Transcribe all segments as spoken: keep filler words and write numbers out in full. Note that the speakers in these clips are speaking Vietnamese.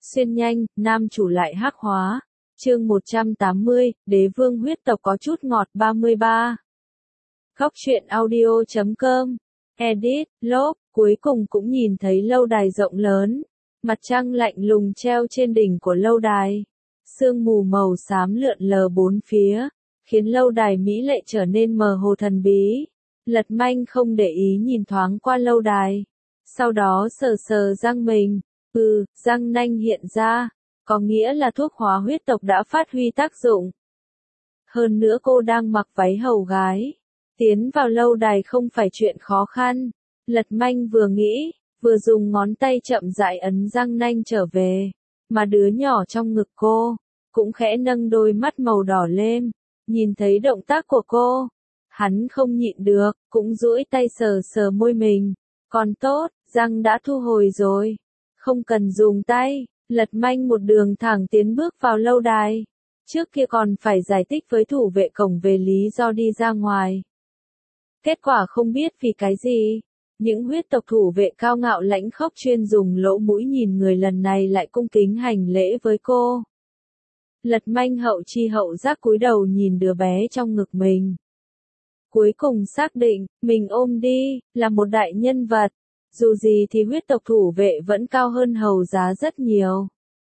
Xuyên nhanh, nam chủ lại hắc hóa. Chương một trăm tám mươi, đế vương huyết tộc có chút ngọt ba mươi ba. Góc truyện audio chấm com. Edit, lốp, cuối cùng cũng nhìn thấy lâu đài rộng lớn. Mặt trăng lạnh lùng treo trên đỉnh của lâu đài. Sương mù màu xám lượn lờ bốn phía, khiến lâu đài mỹ lệ trở nên mờ hồ thần bí. Lật Manh không để ý nhìn thoáng qua lâu đài. Sau đó sờ sờ răng mình. Ừ, răng nanh hiện ra. Có nghĩa là thuốc hóa huyết tộc đã phát huy tác dụng. Hơn nữa cô đang mặc váy hầu gái. Tiến vào lâu đài không phải chuyện khó khăn. Lật Manh vừa nghĩ, vừa dùng ngón tay chậm rãi ấn răng nanh trở về. Mà đứa nhỏ trong ngực cô, cũng khẽ nâng đôi mắt màu đỏ lên. Nhìn thấy động tác của cô, hắn không nhịn được, cũng duỗi tay sờ sờ môi mình. Còn tốt, răng đã thu hồi rồi. Không cần dùng tay. Lật Manh một đường thẳng tiến bước vào lâu đài. Trước kia còn phải giải thích với thủ vệ cổng về lý do đi ra ngoài. Kết quả không biết vì cái gì. Những huyết tộc thủ vệ cao ngạo lãnh khốc chuyên dùng lỗ mũi nhìn người lần này lại cung kính hành lễ với cô. Lật Manh hậu chi hậu giác cúi đầu nhìn đứa bé trong ngực mình. Cuối cùng xác định, mình ôm đi, là một đại nhân vật. Dù gì thì huyết tộc thủ vệ vẫn cao hơn hầu giá rất nhiều.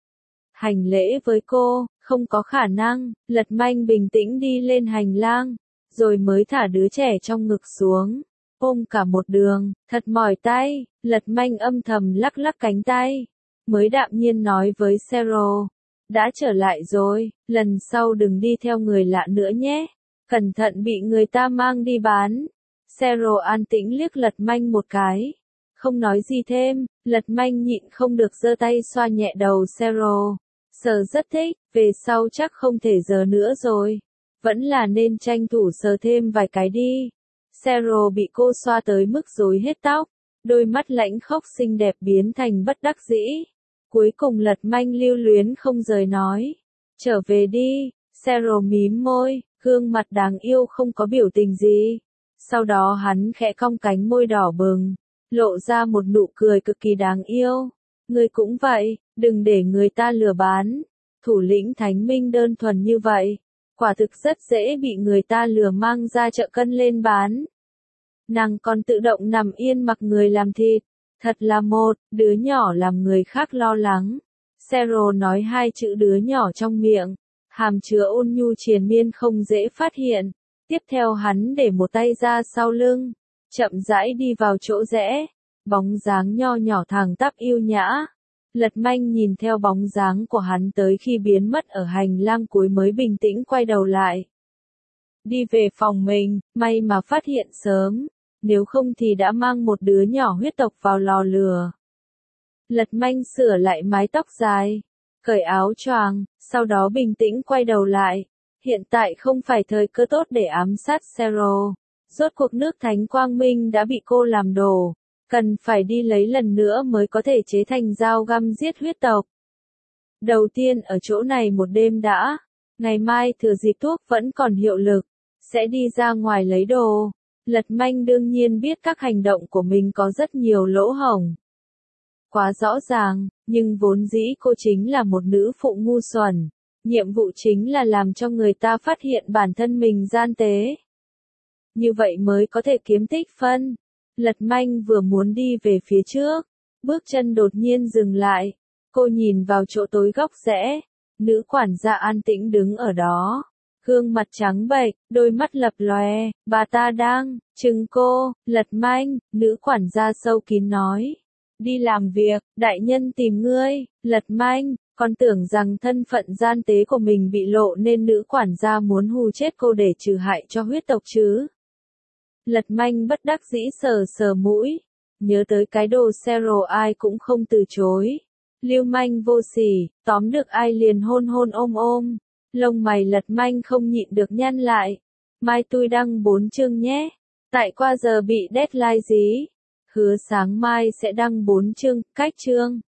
Hành lễ với cô, không có khả năng. Lật Manh bình tĩnh đi lên hành lang, rồi mới thả đứa trẻ trong ngực xuống. Ôm cả một đường, thật mỏi tay. Lật Manh âm thầm lắc lắc cánh tay, mới đạm nhiên nói với Sero. Đã trở lại rồi, lần sau đừng đi theo người lạ nữa nhé. Cẩn thận bị người ta mang đi bán. Sero an tĩnh liếc Lật Manh một cái. Không nói gì thêm. Lật Manh nhịn không được giơ tay xoa nhẹ đầu Sero. Sờ rất thích, về sau chắc không thể giờ nữa rồi. Vẫn là nên tranh thủ sờ thêm vài cái đi. Sero bị cô xoa tới mức rối hết tóc. Đôi mắt lãnh khốc xinh đẹp biến thành bất đắc dĩ. Cuối cùng Lật Manh lưu luyến không rời nói. Trở về đi. Sero mím môi, gương mặt đáng yêu không có biểu tình gì. Sau đó hắn khẽ cong cánh môi đỏ bừng, lộ ra một nụ cười cực kỳ đáng yêu. Ngươi cũng vậy, đừng để người ta lừa bán. Thủ lĩnh Thánh Minh đơn thuần như vậy, quả thực rất dễ bị người ta lừa mang ra chợ cân lên bán. Nàng còn tự động nằm yên mặc người làm thịt. Thật là một đứa nhỏ làm người khác lo lắng. Sero nói hai chữ đứa nhỏ trong miệng, hàm chứa ôn nhu triền miên không dễ phát hiện. Tiếp theo hắn để một tay ra sau lưng, chậm rãi đi vào chỗ rẽ, bóng dáng nho nhỏ thẳng tắp yêu nhã. Lật Manh nhìn theo bóng dáng của hắn tới khi biến mất ở hành lang cuối mới bình tĩnh quay đầu lại. Đi về phòng mình, may mà phát hiện sớm, nếu không thì đã mang một đứa nhỏ huyết tộc vào lò lửa. Lật Manh sửa lại mái tóc dài, cởi áo choàng, sau đó bình tĩnh quay đầu lại. Hiện tại không phải thời cơ tốt để ám sát Sero. Rốt cuộc nước Thánh Quang Minh đã bị cô làm đổ. Cần phải đi lấy lần nữa mới có thể chế thành dao găm giết huyết tộc. Đầu tiên ở chỗ này một đêm đã. Ngày mai thừa dịp thuốc vẫn còn hiệu lực, sẽ đi ra ngoài lấy đồ. Lật Manh đương nhiên biết các hành động của mình có rất nhiều lỗ hổng. Quá rõ ràng, nhưng vốn dĩ cô chính là một nữ phụ ngu xuẩn. Nhiệm vụ chính là làm cho người ta phát hiện bản thân mình gian tế. Như vậy mới có thể kiếm tích phân. Lật Manh vừa muốn đi về phía trước, bước chân đột nhiên dừng lại. Cô nhìn vào chỗ tối góc rẽ, nữ quản gia an tĩnh đứng ở đó. Gương mặt trắng bệch, đôi mắt lập lòe, bà ta đang trừng cô. Lật Manh, nữ quản gia sâu kín nói. Đi làm việc, đại nhân tìm ngươi. Lật Manh, còn tưởng rằng thân phận gian tế của mình bị lộ nên nữ quản gia muốn hù chết cô để trừ hại cho huyết tộc chứ. Lật Manh bất đắc dĩ sờ sờ mũi, nhớ tới cái đồ Sero ai cũng không từ chối. Lưu manh vô sỉ, tóm được ai liền hôn hôn ôm ôm. Lông mày Lật Manh không nhịn được nhăn lại. Mai tôi đăng bốn chương nhé. Tại qua giờ bị deadline gì? Hứa sáng mai sẽ đăng bốn chương, cách chương.